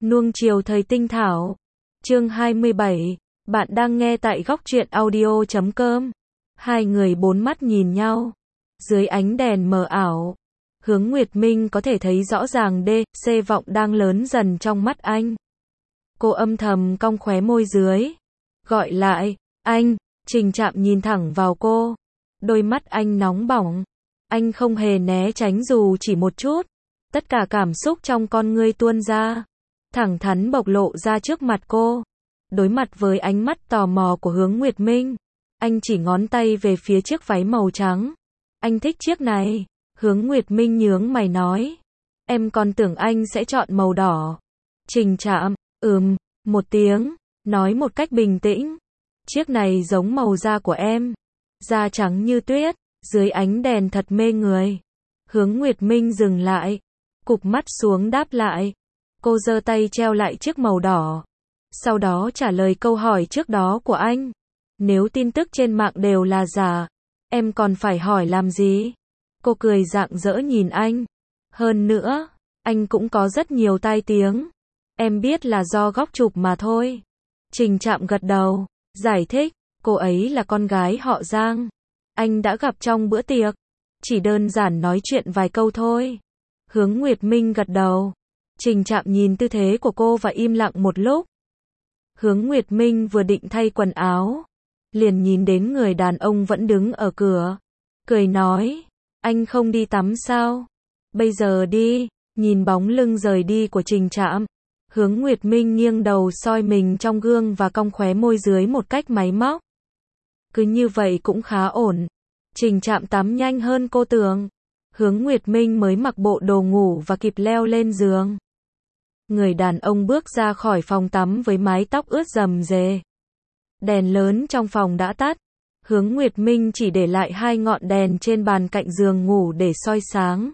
Nuông chiều thời tinh thảo. Chương 27. Bạn đang nghe tại góc truyện audio.com. Hai người bốn mắt nhìn nhau. Dưới ánh đèn mờ ảo, Hướng Nguyệt Minh có thể thấy rõ ràng C vọng đang lớn dần trong mắt anh. Cô âm thầm cong khóe môi dưới. Gọi lại, anh. Trình Trạm nhìn thẳng vào cô. Đôi mắt anh nóng bỏng. Anh không hề né tránh dù chỉ một chút. Tất cả cảm xúc trong con ngươi tuôn ra, thẳng thắn bộc lộ ra trước mặt cô. Đối mặt với ánh mắt tò mò của Hướng Nguyệt Minh, anh chỉ ngón tay về phía chiếc váy màu trắng. Anh thích chiếc này. Hướng Nguyệt Minh nhướng mày nói. Em còn tưởng anh sẽ chọn màu đỏ. Trình Trạm, một tiếng, nói một cách bình tĩnh. Chiếc này giống màu da của em. Da trắng như tuyết, dưới ánh đèn thật mê người. Hướng Nguyệt Minh dừng lại, cụp mắt xuống đáp lại. Cô giơ tay treo lại chiếc màu đỏ. Sau đó trả lời câu hỏi trước đó của anh. Nếu tin tức trên mạng đều là giả, em còn phải hỏi làm gì? Cô cười rạng rỡ nhìn anh. Hơn nữa, anh cũng có rất nhiều tai tiếng. Em biết là do góc chụp mà thôi. Trình Trạm gật đầu, giải thích. Cô ấy là con gái họ Giang. Anh đã gặp trong bữa tiệc. Chỉ đơn giản nói chuyện vài câu thôi. Hướng Nguyệt Minh gật đầu. Trình Trạm nhìn tư thế của cô và im lặng một lúc. Hướng Nguyệt Minh vừa định thay quần áo, liền nhìn đến người đàn ông vẫn đứng ở cửa. Cười nói, anh không đi tắm sao? Bây giờ đi. Nhìn bóng lưng rời đi của Trình Trạm, Hướng Nguyệt Minh nghiêng đầu soi mình trong gương và cong khóe môi dưới một cách máy móc. Cứ như vậy cũng khá ổn. Trình Trạm tắm nhanh hơn cô tưởng. Hướng Nguyệt Minh mới mặc bộ đồ ngủ và kịp leo lên giường. Người đàn ông bước ra khỏi phòng tắm với mái tóc ướt rầm rề. Đèn lớn trong phòng đã tắt. Hướng Nguyệt Minh chỉ để lại hai ngọn đèn trên bàn cạnh giường ngủ để soi sáng.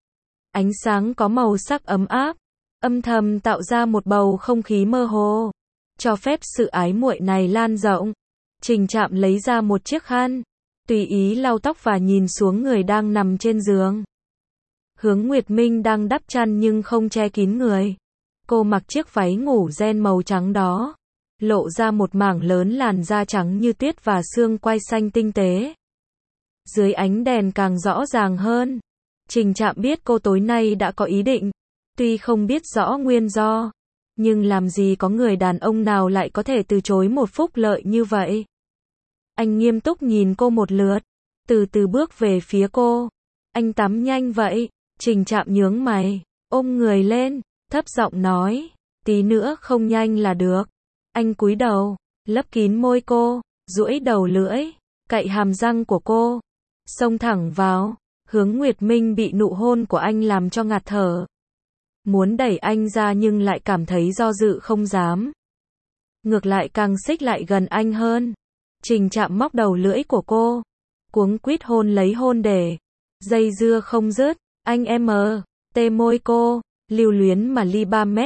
Ánh sáng có màu sắc ấm áp, âm thầm tạo ra một bầu không khí mơ hồ, cho phép sự ái muội này lan rộng. Trình Trạm lấy ra một chiếc khăn, tùy ý lau tóc và nhìn xuống người đang nằm trên giường. Hướng Nguyệt Minh đang đắp chăn nhưng không che kín người. Cô mặc chiếc váy ngủ ren màu trắng đó, lộ ra một mảng lớn làn da trắng như tuyết và xương quai xanh tinh tế. Dưới ánh đèn càng rõ ràng hơn. Trình Trạm biết cô tối nay đã có ý định, tuy không biết rõ nguyên do, nhưng làm gì có người đàn ông nào lại có thể từ chối một phúc lợi như vậy. Anh nghiêm túc nhìn cô một lượt, từ từ bước về phía cô. Anh tắm nhanh vậy? Trình Trạm nhướng mày, ôm người lên, thấp giọng nói, tí nữa không nhanh là được. Anh cúi đầu, lấp kín môi cô, duỗi đầu lưỡi, cạy hàm răng của cô, xông thẳng vào. Hướng Nguyệt Minh bị nụ hôn của anh làm cho ngạt thở. Muốn đẩy anh ra nhưng lại cảm thấy do dự không dám. Ngược lại càng xích lại gần anh hơn. Trình Trạm móc đầu lưỡi của cô, cuống quýt hôn lấy hôn để dây dưa không dứt. Anh tê môi cô, lưu luyến mà ly 3 mét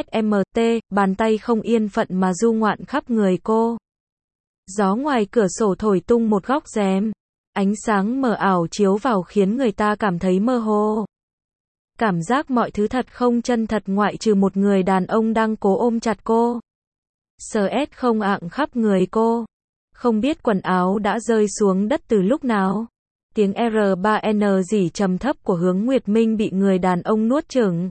bàn tay không yên phận mà du ngoạn khắp người cô. Gió ngoài cửa sổ thổi tung một góc rèm. Ánh sáng mờ ảo chiếu vào khiến người ta cảm thấy mơ hồ. Cảm giác mọi thứ thật không chân thật ngoại trừ một người đàn ông đang cố ôm chặt cô. Stress không ạng khắp người cô. Không biết quần áo đã rơi xuống đất từ lúc nào. Tiếng R3N rỉ trầm thấp của Hướng Nguyệt Minh bị người đàn ông nuốt chửng.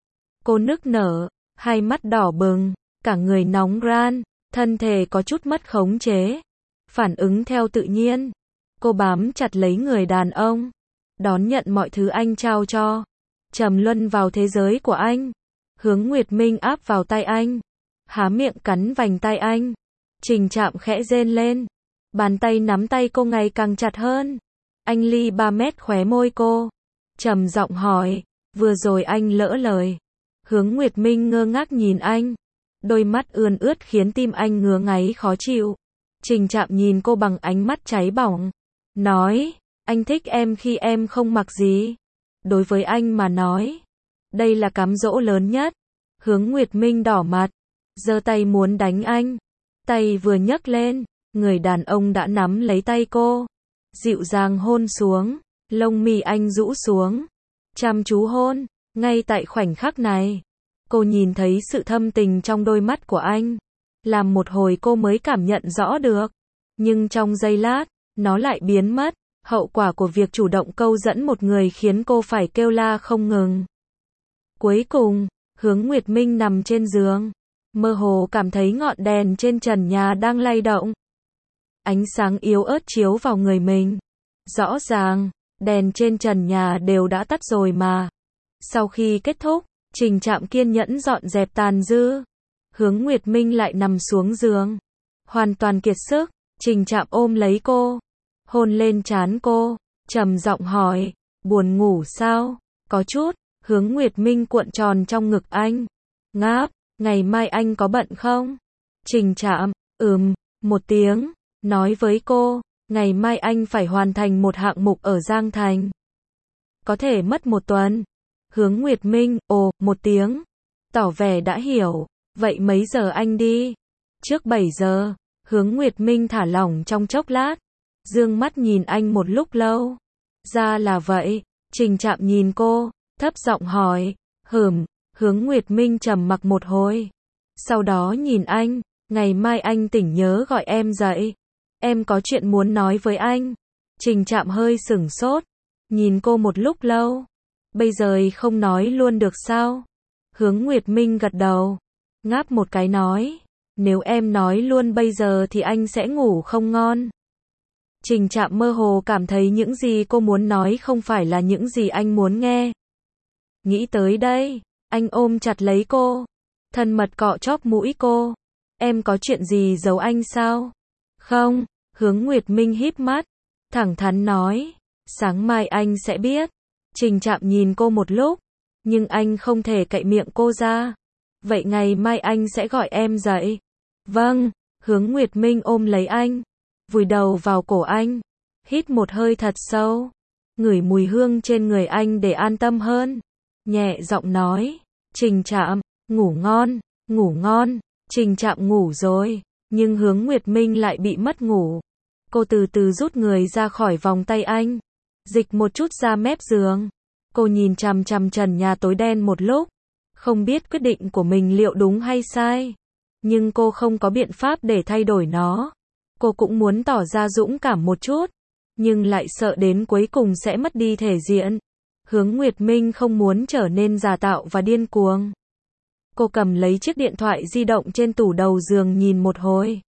Cô nức nở, hai mắt đỏ bừng, cả người nóng ran, thân thể có chút mất khống chế. Phản ứng theo tự nhiên. Cô bám chặt lấy người đàn ông, đón nhận mọi thứ anh trao cho, trầm luân vào thế giới của anh. Hướng Nguyệt Minh áp vào tay anh, há miệng cắn vành tay anh. Trình Trạm khẽ rên lên, bàn tay nắm tay cô ngày càng chặt hơn. Anh ly 3 mét khóe môi cô, trầm giọng hỏi, vừa rồi anh lỡ lời. Hướng Nguyệt Minh ngơ ngác nhìn anh, đôi mắt ươn ướt khiến tim anh ngứa ngáy khó chịu. Trình Trạm nhìn cô bằng ánh mắt cháy bỏng. Nói, anh thích em khi em không mặc gì. Đối với anh mà nói, đây là cám dỗ lớn nhất. Hướng Nguyệt Minh đỏ mặt, giơ tay muốn đánh anh. Tay vừa nhấc lên, người đàn ông đã nắm lấy tay cô, dịu dàng hôn xuống, lông mi anh rũ xuống, chăm chú hôn. Ngay tại khoảnh khắc này, Cô nhìn thấy sự thâm tình trong đôi mắt của anh. Làm một hồi cô mới cảm nhận rõ được. Nhưng trong giây lát, nó lại biến mất. Hậu quả của việc chủ động câu dẫn một người khiến cô phải kêu la không ngừng. Cuối cùng, Hướng Nguyệt Minh nằm trên giường. Mơ hồ cảm thấy ngọn đèn trên trần nhà đang lay động. Ánh sáng yếu ớt chiếu vào người mình. Rõ ràng, đèn trên trần nhà đều đã tắt rồi mà. Sau khi kết thúc, Trình Trạm kiên nhẫn dọn dẹp tàn dư. Hướng Nguyệt Minh lại nằm xuống giường. Hoàn toàn kiệt sức, Trình Trạm ôm lấy cô. Hôn lên trán cô, trầm giọng hỏi, buồn ngủ sao? Có chút, Hướng Nguyệt Minh cuộn tròn trong ngực anh. Ngáp, ngày mai anh có bận không? Trình Trạm, một tiếng, nói với cô, ngày mai anh phải hoàn thành một hạng mục ở Giang Thành. Có thể mất 1 tuần. Hướng Nguyệt Minh, một tiếng, tỏ vẻ đã hiểu, vậy mấy giờ anh đi? Trước 7 giờ, Hướng Nguyệt Minh thả lỏng trong chốc lát, dương mắt nhìn anh một lúc lâu. Ra là vậy, Trình Trạm nhìn cô, thấp giọng hỏi, Hướng Nguyệt Minh trầm mặc một hồi. Sau đó nhìn anh, ngày mai anh tỉnh nhớ gọi em dậy. Em có chuyện muốn nói với anh. Trình Trạm hơi sửng sốt, nhìn cô một lúc lâu. Bây giờ không nói luôn được sao? Hướng Nguyệt Minh gật đầu, ngáp một cái nói, nếu em nói luôn bây giờ thì anh sẽ ngủ không ngon. Trình Trạm mơ hồ cảm thấy những gì cô muốn nói không phải là những gì anh muốn nghe. Nghĩ tới đây, anh ôm chặt lấy cô, thân mật cọ chóp mũi cô. Em có chuyện gì giấu anh sao? Không, Hướng Nguyệt Minh híp mắt, thẳng thắn nói, sáng mai anh sẽ biết. Trình Trạm nhìn cô một lúc, nhưng anh không thể cậy miệng cô ra. Vậy ngày mai anh sẽ gọi em dậy. Vâng, Hướng Nguyệt Minh ôm lấy anh, vùi đầu vào cổ anh, hít một hơi thật sâu, ngửi mùi hương trên người anh để an tâm hơn. Nhẹ giọng nói, Trình Trạm, ngủ ngon, ngủ ngon. Trình Trạm ngủ rồi, nhưng Hướng Nguyệt Minh lại bị mất ngủ. Cô từ từ rút người ra khỏi vòng tay anh, dịch một chút ra mép giường. Cô nhìn chằm chằm trần nhà tối đen một lúc, không biết quyết định của mình liệu đúng hay sai. Nhưng cô không có biện pháp để thay đổi nó. Cô cũng muốn tỏ ra dũng cảm một chút, nhưng lại sợ đến cuối cùng sẽ mất đi thể diện. Hướng Nguyệt Minh không muốn trở nên giả tạo và điên cuồng. Cô cầm lấy chiếc điện thoại di động trên tủ đầu giường nhìn một hồi.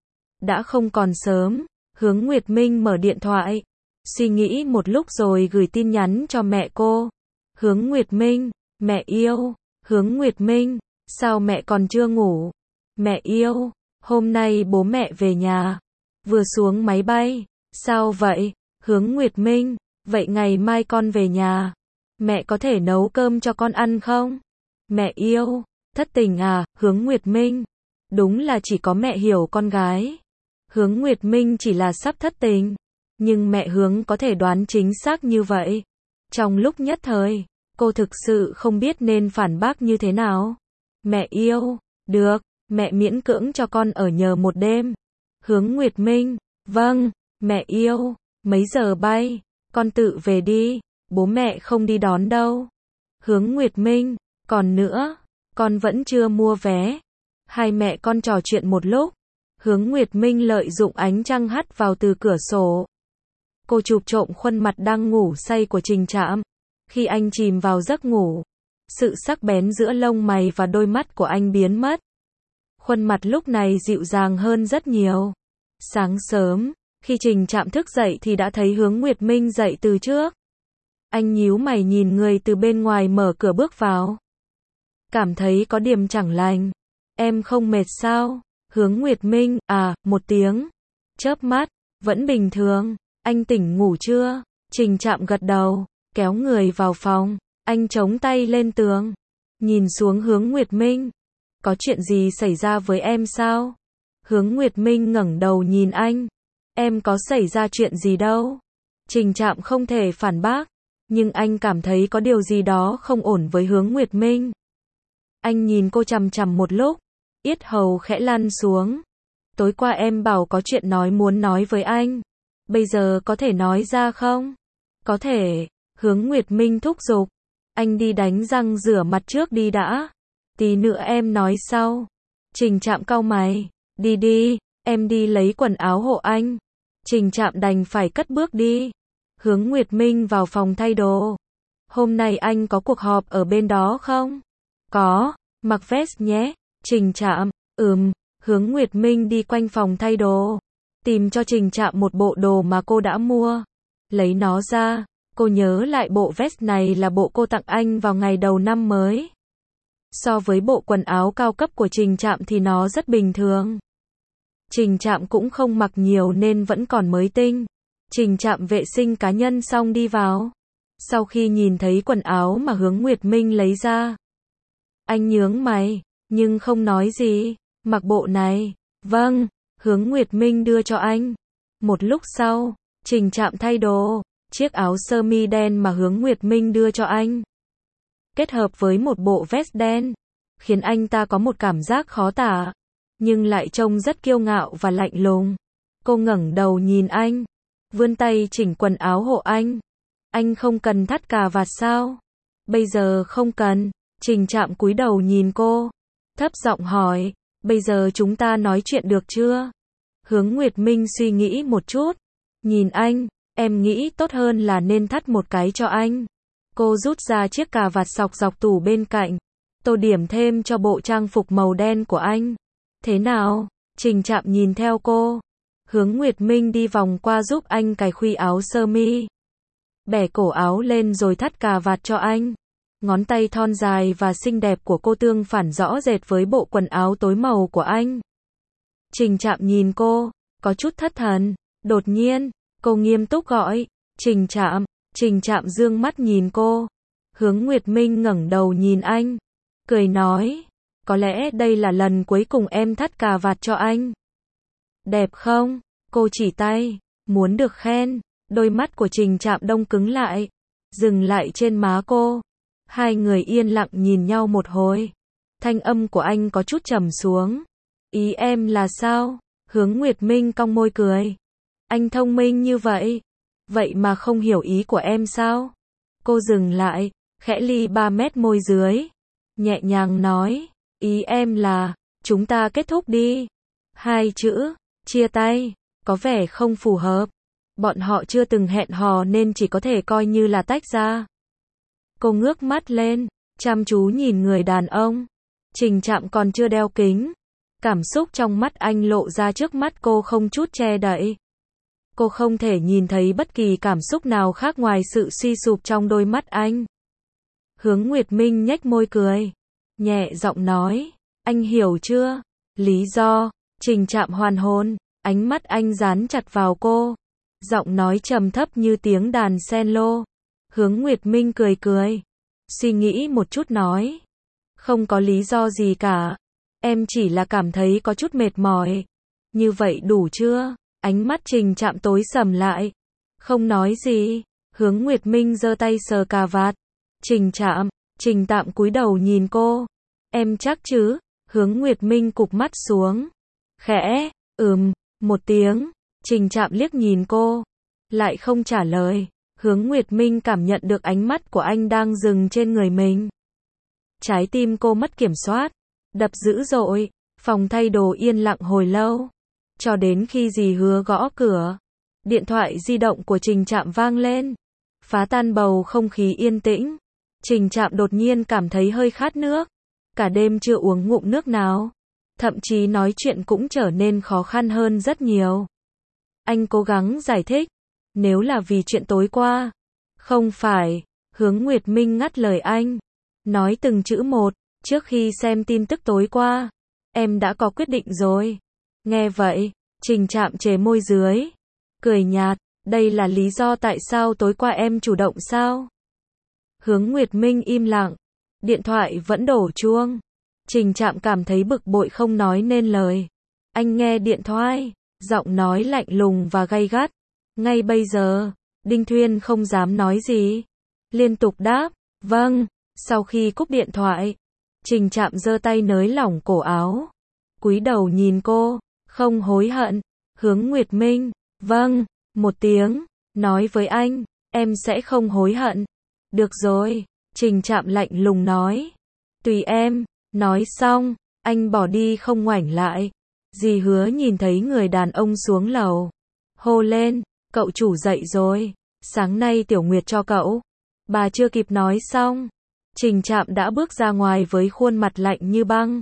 Đã không còn sớm, Hướng Nguyệt Minh mở điện thoại, suy nghĩ một lúc rồi gửi tin nhắn cho mẹ cô. Hướng Nguyệt Minh, mẹ yêu. Hướng Nguyệt Minh, sao mẹ còn chưa ngủ? Mẹ yêu, hôm nay bố mẹ về nhà, vừa xuống máy bay. Sao vậy? Hướng Nguyệt Minh, vậy ngày mai con về nhà, mẹ có thể nấu cơm cho con ăn không? Mẹ yêu, thất tình à? Hướng Nguyệt Minh, đúng là chỉ có mẹ hiểu con gái. Hướng Nguyệt Minh chỉ là sắp thất tình, nhưng mẹ Hướng có thể đoán chính xác như vậy. Trong lúc nhất thời, cô thực sự không biết nên phản bác như thế nào. Mẹ yêu, được, mẹ miễn cưỡng cho con ở nhờ một đêm. Hướng Nguyệt Minh, vâng, mẹ yêu, mấy giờ bay? Con tự về đi, bố mẹ không đi đón đâu. Hướng Nguyệt Minh, còn nữa, con vẫn chưa mua vé. Hai mẹ con trò chuyện một lúc. Hướng Nguyệt Minh lợi dụng ánh trăng hắt vào từ cửa sổ. Cô chụp trộm khuôn mặt đang ngủ say của Trình Trạm. Khi anh chìm vào giấc ngủ, sự sắc bén giữa lông mày và đôi mắt của anh biến mất. Khuôn mặt lúc này dịu dàng hơn rất nhiều. Sáng sớm, khi Trình Trạm thức dậy thì đã thấy Hướng Nguyệt Minh dậy từ trước. Anh nhíu mày nhìn người từ bên ngoài mở cửa bước vào. Cảm thấy có điểm chẳng lành. Em không mệt sao? Hướng Nguyệt Minh, một tiếng. Chớp mắt, vẫn bình thường. Anh tỉnh ngủ chưa? Trình Trạm gật đầu, kéo người vào phòng. Anh chống tay lên tường, nhìn xuống Hướng Nguyệt Minh. Có chuyện gì xảy ra với em sao? Hướng Nguyệt Minh ngẩng đầu nhìn anh. Em có xảy ra chuyện gì đâu. Trình Trạm không thể phản bác, nhưng anh cảm thấy có điều gì đó không ổn với Hướng Nguyệt Minh. Anh nhìn cô chằm chằm một lúc, yết hầu khẽ lăn xuống. Tối qua em bảo có chuyện muốn nói với anh. Bây giờ có thể nói ra không? Có thể. Hướng Nguyệt Minh thúc giục. Anh đi đánh răng rửa mặt trước đi đã. Tí nữa em nói sau. Trình Trạm cau mày. Đi đi, em đi lấy quần áo hộ anh. Trình Trạm đành phải cất bước đi. Hướng Nguyệt Minh vào phòng thay đồ. Hôm nay anh có cuộc họp ở bên đó không? Có, mặc vest nhé. Trình Trạm, Hướng Nguyệt Minh đi quanh phòng thay đồ. Tìm cho Trình Trạm một bộ đồ mà cô đã mua. Lấy nó ra, cô nhớ lại bộ vest này là bộ cô tặng anh vào ngày đầu năm mới. So với bộ quần áo cao cấp của Trình Trạm thì nó rất bình thường. Trình Trạm cũng không mặc nhiều nên vẫn còn mới tinh. Trình Trạm vệ sinh cá nhân xong đi vào. Sau khi nhìn thấy quần áo mà Hướng Nguyệt Minh lấy ra, anh nhướng mày, nhưng không nói gì. Mặc bộ này. Vâng, Hướng Nguyệt Minh đưa cho anh. Một lúc sau, Trình Trạm thay đồ. Chiếc áo sơ mi đen mà Hướng Nguyệt Minh đưa cho anh, kết hợp với một bộ vest đen, khiến anh ta có một cảm giác khó tả, nhưng lại trông rất kiêu ngạo và lạnh lùng. Cô ngẩng đầu nhìn anh, vươn tay chỉnh quần áo hộ anh. Anh không cần thắt cà vạt sao? Bây giờ không cần. Trình Trạm cúi đầu nhìn cô, thấp giọng hỏi, bây giờ chúng ta nói chuyện được chưa? Hướng Nguyệt Minh suy nghĩ một chút, nhìn anh, em nghĩ tốt hơn là nên thắt một cái cho anh. Cô rút ra chiếc cà vạt xọc dọc tủ bên cạnh, tô điểm thêm cho bộ trang phục màu đen của anh. Thế nào? Trình Trạm nhìn theo cô. Hướng Nguyệt Minh đi vòng qua giúp anh cài khuy áo sơ mi, bẻ cổ áo lên rồi thắt cà vạt cho anh. Ngón tay thon dài và xinh đẹp của cô tương phản rõ rệt với bộ quần áo tối màu của anh. Trình Trạm nhìn cô, có chút thất thần. Đột nhiên, cô nghiêm túc gọi, Trình Trạm. Trình Trạm dương mắt nhìn cô. Hướng Nguyệt Minh ngẩng đầu nhìn anh, cười nói, có lẽ đây là lần cuối cùng em thắt cà vạt cho anh. Đẹp không? Cô chỉ tay, muốn được khen. Đôi mắt của Trình Trạm đông cứng lại, dừng lại trên má cô. Hai người yên lặng nhìn nhau một hồi. Thanh âm của anh có chút trầm xuống. Ý em là sao? Hướng Nguyệt Minh cong môi cười. Anh thông minh như vậy, vậy mà không hiểu ý của em sao? Cô dừng lại, khẽ ly 3 mét môi dưới, nhẹ nhàng nói, ý em là, chúng ta kết thúc đi. Hai chữ, chia tay, có vẻ không phù hợp. Bọn họ chưa từng hẹn hò nên chỉ có thể coi như là tách ra. Cô ngước mắt lên, chăm chú nhìn người đàn ông. Trình Trạm còn chưa đeo kính. Cảm xúc trong mắt anh lộ ra trước mắt cô không chút che đậy. Cô không thể nhìn thấy bất kỳ cảm xúc nào khác ngoài sự suy sụp trong đôi mắt anh. Hướng Nguyệt Minh nhếch môi cười, nhẹ giọng nói, anh hiểu chưa? Lý do? Trình Trạm hoàn hồn, ánh mắt anh dán chặt vào cô, giọng nói trầm thấp như tiếng đàn cello. Hướng Nguyệt Minh cười cười, suy nghĩ một chút nói, không có lý do gì cả, em chỉ là cảm thấy có chút mệt mỏi. Như vậy đủ chưa? Ánh mắt Trình Trạm tối sầm lại, không nói gì. Hướng Nguyệt Minh giơ tay sờ cà vạt. Trình Trạm cúi đầu nhìn cô. Em chắc chứ? Hướng Nguyệt Minh cụp mắt xuống, khẽ, một tiếng. Trình Trạm liếc nhìn cô, lại không trả lời. Hướng Nguyệt Minh cảm nhận được ánh mắt của anh đang dừng trên người mình. Trái tim cô mất kiểm soát, đập dữ dội. Phòng thay đồ yên lặng hồi lâu, cho đến khi dì Hứa gõ cửa. Điện thoại di động của Trình Trạm vang lên, phá tan bầu không khí yên tĩnh. Trình Trạm đột nhiên cảm thấy hơi khát nước, cả đêm chưa uống ngụm nước nào, thậm chí nói chuyện cũng trở nên khó khăn hơn rất nhiều. Anh cố gắng giải thích, nếu là vì chuyện tối qua. Không phải. Hướng Nguyệt Minh ngắt lời anh, nói từng chữ một. Trước khi xem tin tức tối qua, em đã có quyết định rồi. Nghe vậy, Trình Trạm chề môi dưới, cười nhạt, đây là lý do tại sao tối qua em chủ động sao? Hướng Nguyệt Minh im lặng, điện thoại vẫn đổ chuông. Trình Trạm cảm thấy bực bội không nói nên lời. Anh nghe điện thoại, giọng nói lạnh lùng và gay gắt. Ngay bây giờ, Đinh Thuyên không dám nói gì, liên tục đáp, vâng. Sau khi cúp điện thoại, Trình Trạm giơ tay nới lỏng cổ áo, cúi đầu nhìn cô, không hối hận. Hướng Nguyệt Minh, vâng, một tiếng, nói với anh, em sẽ không hối hận. Được rồi, Trình Trạm lạnh lùng nói, tùy em. Nói xong, anh bỏ đi không ngoảnh lại. Dì Hứa nhìn thấy người đàn ông xuống lầu. Hô lên, cậu chủ dậy rồi. Sáng nay Tiểu Nguyệt cho cậu. Bà chưa kịp nói xong. Trình Trạm đã bước ra ngoài với khuôn mặt lạnh như băng.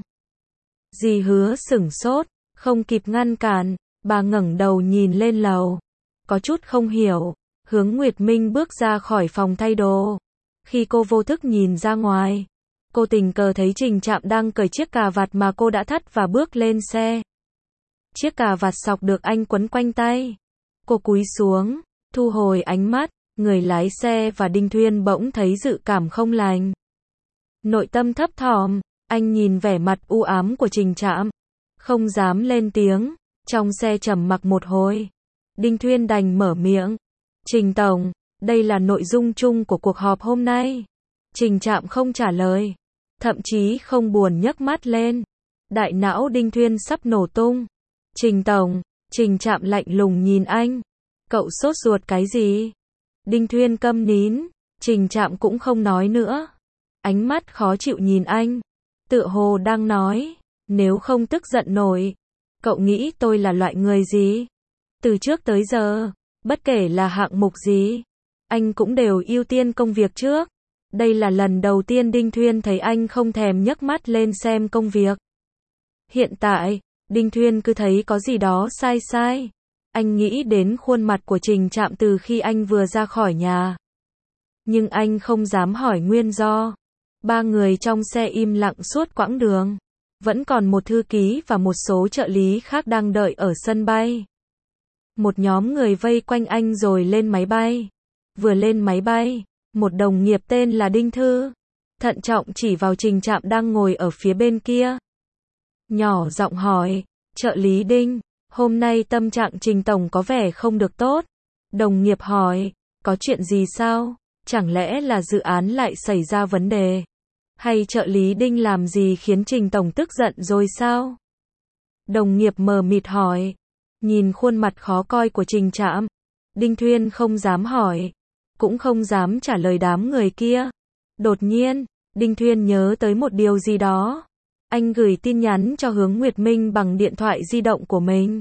Dì Hứa sửng sốt, không kịp ngăn cản. Bà ngẩng đầu nhìn lên lầu. Có chút không hiểu. Hướng Nguyệt Minh bước ra khỏi phòng thay đồ. Khi cô vô thức nhìn ra ngoài, cô tình cờ thấy Trình Trạm đang cởi chiếc cà vạt mà cô đã thắt và bước lên xe. Chiếc cà vạt sọc được anh quấn quanh tay. Cô cúi xuống, thu hồi ánh mắt, người lái xe và Đinh Thuyên bỗng thấy dự cảm không lành. Nội tâm thấp thỏm, anh nhìn vẻ mặt u ám của Trình Trạm, không dám lên tiếng, trong xe trầm mặc một hồi. Đinh Thuyên đành mở miệng. Trình Tổng, đây là nội dung chung của cuộc họp hôm nay. Trình Trạm không trả lời, thậm chí không buồn nhấc mắt lên. Đại não Đinh Thuyên sắp nổ tung. Trình Tổng, Trình Trạm lạnh lùng nhìn anh. Cậu sốt ruột cái gì? Đinh Thuyên câm nín, Trình Trạm cũng không nói nữa. Ánh mắt khó chịu nhìn anh, tựa hồ đang nói, nếu không tức giận nổi, cậu nghĩ tôi là loại người gì? Từ trước tới giờ, bất kể là hạng mục gì, anh cũng đều ưu tiên công việc trước. Đây là lần đầu tiên Đinh Thuyên thấy anh không thèm nhấc mắt lên xem công việc. Hiện tại, Đinh Thuyên cứ thấy có gì đó sai sai. Anh nghĩ đến khuôn mặt của Trình Trạm từ khi anh vừa ra khỏi nhà. Nhưng anh không dám hỏi nguyên do. Ba người trong xe im lặng suốt quãng đường. Vẫn còn một thư ký và một số trợ lý khác đang đợi ở sân bay. Một nhóm người vây quanh anh rồi lên máy bay. Vừa lên máy bay, một đồng nghiệp tên là Đinh Thư thận trọng chỉ vào Trình Trạm đang ngồi ở phía bên kia. Nhỏ giọng hỏi, trợ lý Đinh, hôm nay tâm trạng Trình Tổng có vẻ không được tốt. Đồng nghiệp hỏi, có chuyện gì sao? Chẳng lẽ là dự án lại xảy ra vấn đề? Hay trợ lý Đinh làm gì khiến Trình Tổng tức giận rồi sao? Đồng nghiệp mờ mịt hỏi. Nhìn khuôn mặt khó coi của Trình Trạm, Đinh Thuyên không dám hỏi, cũng không dám trả lời đám người kia. Đột nhiên, Đinh Thuyên nhớ tới một điều gì đó. Anh gửi tin nhắn cho Hướng Nguyệt Minh bằng điện thoại di động của mình.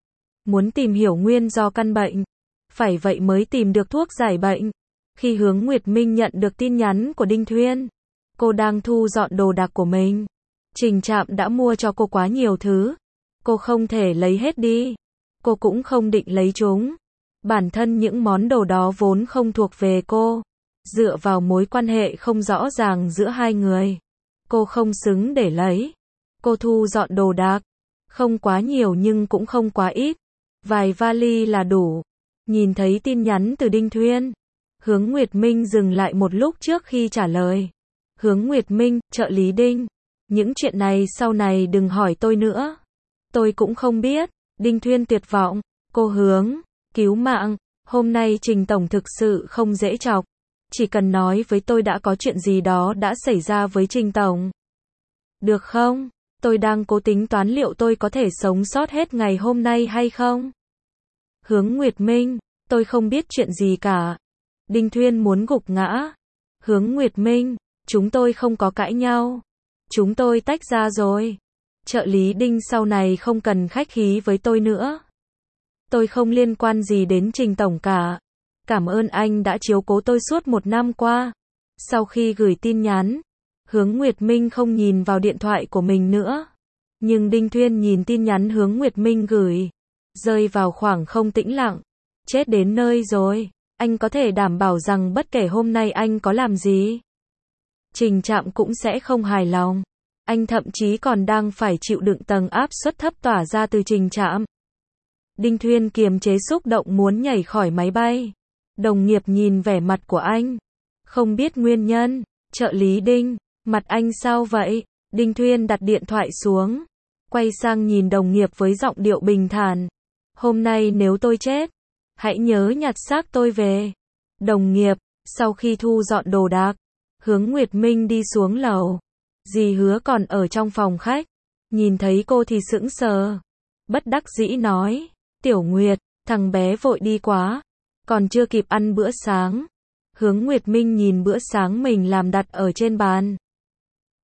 Muốn tìm hiểu nguyên do căn bệnh. Phải vậy mới tìm được thuốc giải bệnh. Khi Hướng Nguyệt Minh nhận được tin nhắn của Đinh Thuyên, cô đang thu dọn đồ đạc của mình. Trình Trạm đã mua cho cô quá nhiều thứ. Cô không thể lấy hết đi. Cô cũng không định lấy chúng. Bản thân những món đồ đó vốn không thuộc về cô. Dựa vào mối quan hệ không rõ ràng giữa hai người, cô không xứng để lấy. Cô thu dọn đồ đạc. Không quá nhiều nhưng cũng không quá ít. Vài vali là đủ. Nhìn thấy tin nhắn từ Đinh Thuyên, Hướng Nguyệt Minh dừng lại một lúc trước khi trả lời. Hướng Nguyệt Minh, trợ lý Đinh. Những chuyện này sau này đừng hỏi tôi nữa. Tôi cũng không biết. Đinh Thuyên tuyệt vọng. Cô Hướng, cứu mạng. Hôm nay Trình Tổng thực sự không dễ chọc. Chỉ cần nói với tôi đã có chuyện gì đó đã xảy ra với Trình Tổng. Được không? Tôi đang cố tính toán liệu tôi có thể sống sót hết ngày hôm nay hay không? Hướng Nguyệt Minh, tôi không biết chuyện gì cả. Đinh Thuyên muốn gục ngã. Hướng Nguyệt Minh, chúng tôi không có cãi nhau. Chúng tôi tách ra rồi. Trợ lý Đinh sau này không cần khách khí với tôi nữa. Tôi không liên quan gì đến Trình Tổng cả. Cảm ơn anh đã chiếu cố tôi suốt 1 năm qua. Sau khi gửi tin nhắn, Hướng Nguyệt Minh không nhìn vào điện thoại của mình nữa. Nhưng Đinh Thuyên nhìn tin nhắn Hướng Nguyệt Minh gửi, rơi vào khoảng không tĩnh lặng. Chết đến nơi rồi. Anh có thể đảm bảo rằng bất kể hôm nay anh có làm gì, Trình Trạm cũng sẽ không hài lòng. Anh thậm chí còn đang phải chịu đựng tầng áp suất thấp tỏa ra từ Trình Trạm. Đinh Thuyên kiềm chế xúc động muốn nhảy khỏi máy bay. Đồng nghiệp nhìn vẻ mặt của anh, không biết nguyên nhân. Trợ lý Đinh, mặt anh sao vậy? Đinh Thuyên đặt điện thoại xuống, quay sang nhìn đồng nghiệp với giọng điệu bình thản. Hôm nay nếu tôi chết, hãy nhớ nhặt xác tôi về. Đồng nghiệp, sau khi thu dọn đồ đạc, Hướng Nguyệt Minh đi xuống lầu. Dì Hứa còn ở trong phòng khách, nhìn thấy cô thì sững sờ. Bất đắc dĩ nói, Tiểu Nguyệt, thằng bé vội đi quá, còn chưa kịp ăn bữa sáng. Hướng Nguyệt Minh nhìn bữa sáng mình làm đặt ở trên bàn.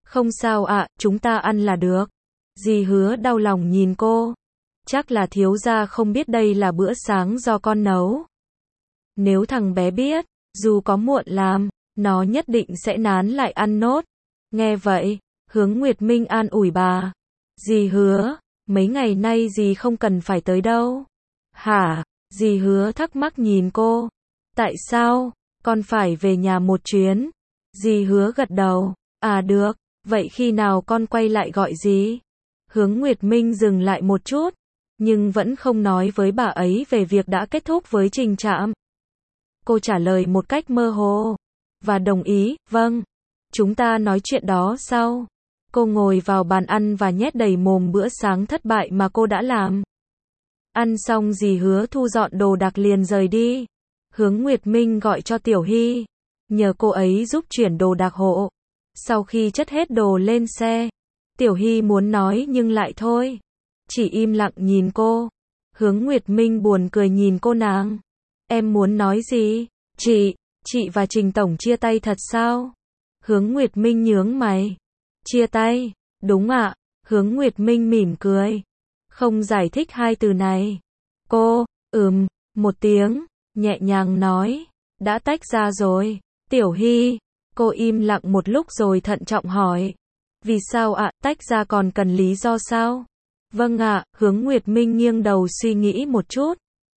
Không sao ạ, chúng ta ăn là được. Dì Hứa đau lòng nhìn cô. Chắc là thiếu gia không biết đây là bữa sáng do con nấu. Nếu thằng bé biết, dù có muộn làm, nó nhất định sẽ nán lại ăn nốt. Nghe vậy, Hướng Nguyệt Minh an ủi bà. Dì Hứa, mấy ngày nay dì không cần phải tới đâu. Hả? Dì Hứa thắc mắc nhìn cô. Tại sao? Con phải về nhà một chuyến. Dì Hứa gật đầu. À được, vậy khi nào con quay lại gọi dì? Hướng Nguyệt Minh dừng lại một chút, nhưng vẫn không nói với bà ấy về việc đã kết thúc với Trình Trạm. Cô trả lời một cách mơ hồ, và đồng ý, vâng. Chúng ta nói chuyện đó sau. Cô ngồi vào bàn ăn và nhét đầy mồm bữa sáng thất bại mà cô đã làm. Ăn xong dì Hứa thu dọn đồ đạc liền rời đi. Hướng Nguyệt Minh gọi cho Tiểu Hy, nhờ cô ấy giúp chuyển đồ đạc hộ. Sau khi chất hết đồ lên xe, Tiểu Hy muốn nói nhưng lại thôi. Chỉ im lặng nhìn cô. Hướng Nguyệt Minh buồn cười nhìn cô nàng. Em muốn nói gì? Chị và Trình Tổng chia tay thật sao? Hướng Nguyệt Minh nhướng mày. Chia tay? Đúng ạ. Hướng Nguyệt Minh mỉm cười. Không giải thích hai từ này. Cô, một tiếng, nhẹ nhàng nói. Đã tách ra rồi. Tiểu Hy, cô im lặng một lúc rồi thận trọng hỏi. Vì sao ạ, tách ra còn cần lý do sao? Vâng ạ, Hướng Nguyệt Minh nghiêng đầu suy nghĩ một chút.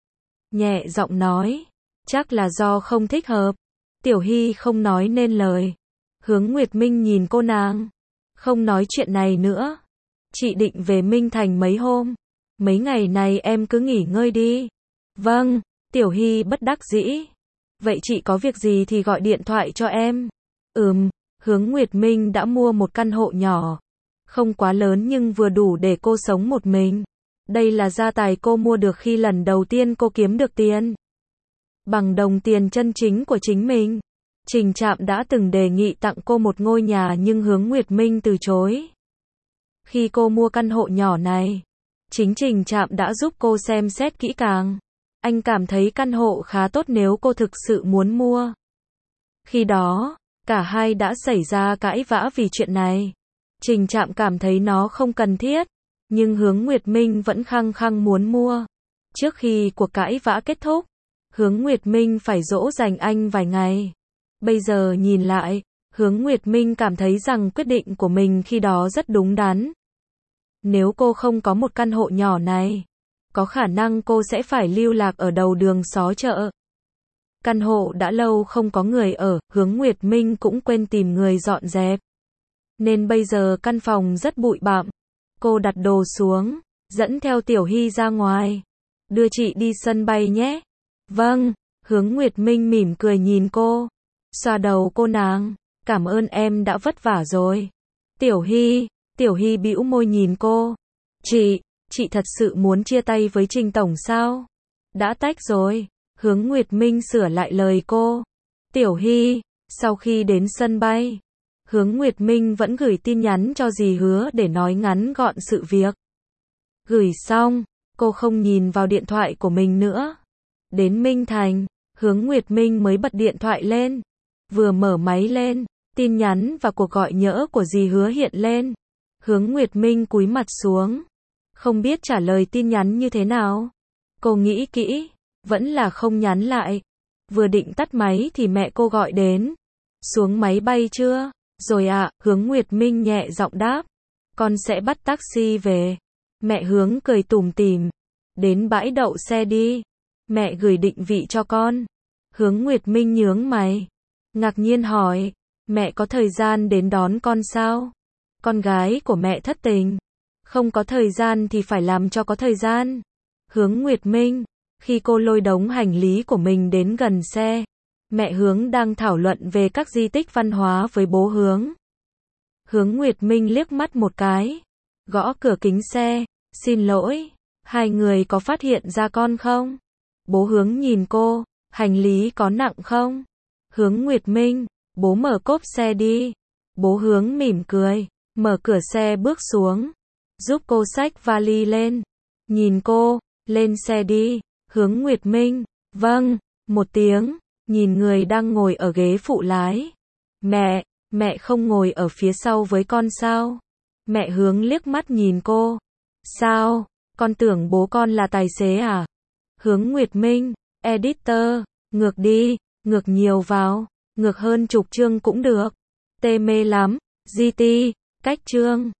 Nhẹ giọng nói. Chắc là do không thích hợp. Tiểu Hy không nói nên lời. Hướng Nguyệt Minh nhìn cô nàng. Không nói chuyện này nữa. Chị định về Minh Thành mấy hôm. Mấy ngày này em cứ nghỉ ngơi đi. Vâng, Tiểu Hy bất đắc dĩ. Vậy chị có việc gì thì gọi điện thoại cho em. Hướng Nguyệt Minh đã mua một căn hộ nhỏ. Không quá lớn nhưng vừa đủ để cô sống một mình. Đây là gia tài cô mua được khi lần đầu tiên cô kiếm được tiền. Bằng đồng tiền chân chính của chính mình. Trình Trạm đã từng đề nghị tặng cô một ngôi nhà nhưng Hướng Nguyệt Minh từ chối. Khi cô mua căn hộ nhỏ này, chính Trình Trạm đã giúp cô xem xét kỹ càng. Anh cảm thấy căn hộ khá tốt nếu cô thực sự muốn mua. Khi đó, cả hai đã xảy ra cãi vã vì chuyện này. Trình Trạm cảm thấy nó không cần thiết, nhưng Hướng Nguyệt Minh vẫn khăng khăng muốn mua. Trước khi cuộc cãi vã kết thúc, Hướng Nguyệt Minh phải dỗ dành anh vài ngày. Bây giờ nhìn lại, Hướng Nguyệt Minh cảm thấy rằng quyết định của mình khi đó rất đúng đắn. Nếu cô không có một căn hộ nhỏ này, có khả năng cô sẽ phải lưu lạc ở đầu đường xó chợ. Căn hộ đã lâu không có người ở, Hướng Nguyệt Minh cũng quên tìm người dọn dẹp. Nên bây giờ căn phòng rất bụi bặm. Cô đặt đồ xuống, dẫn theo Tiểu Hy ra ngoài. Đưa chị đi sân bay nhé. Vâng, Hướng Nguyệt Minh mỉm cười nhìn cô. Xoa đầu cô nàng. Cảm ơn em đã vất vả rồi. Tiểu Hy bĩu môi nhìn cô. Chị thật sự muốn chia tay với Trình Tổng sao? Đã tách rồi. Hướng Nguyệt Minh sửa lại lời cô. Tiểu Hy, sau khi đến sân bay, Hướng Nguyệt Minh vẫn gửi tin nhắn cho dì Hứa để nói ngắn gọn sự việc. Gửi xong, cô không nhìn vào điện thoại của mình nữa. Đến Minh Thành, Hướng Nguyệt Minh mới bật điện thoại lên. Vừa mở máy lên, tin nhắn và cuộc gọi nhỡ của dì Hứa hiện lên. Hướng Nguyệt Minh cúi mặt xuống, không biết trả lời tin nhắn như thế nào. Cô nghĩ kỹ, vẫn là không nhắn lại. Vừa định tắt máy thì mẹ cô gọi đến. Xuống máy bay chưa? Rồi ạ, Hướng Nguyệt Minh nhẹ giọng đáp. Con sẽ bắt taxi về. Mẹ Hướng cười tủm tỉm. Đến bãi đậu xe đi. Mẹ gửi định vị cho con. Hướng Nguyệt Minh nhướng mày. Ngạc nhiên hỏi. Mẹ có thời gian đến đón con sao? Con gái của mẹ thất tình. Không có thời gian thì phải làm cho có thời gian. Hướng Nguyệt Minh. Khi cô lôi đống hành lý của mình đến gần xe, mẹ Hướng đang thảo luận về các di tích văn hóa với bố Hướng. Hướng Nguyệt Minh liếc mắt một cái, gõ cửa kính xe. Xin lỗi, hai người có phát hiện ra con không? Bố Hướng nhìn cô, hành lý có nặng không? Hướng Nguyệt Minh, bố mở cốp xe đi. Bố Hướng mỉm cười, mở cửa xe bước xuống, giúp cô xách vali lên. Nhìn cô, lên xe đi. Hướng Nguyệt Minh, vâng, một tiếng, nhìn người đang ngồi ở ghế phụ lái. Mẹ, Mẹ không ngồi ở phía sau với con sao? Mẹ Hướng liếc mắt nhìn cô. Sao? Con tưởng bố con là tài xế à? Hướng Nguyệt Minh, editor, ngược đi, ngược nhiều vào, ngược hơn chục chương cũng được. Tê mê lắm, GT, cách chương.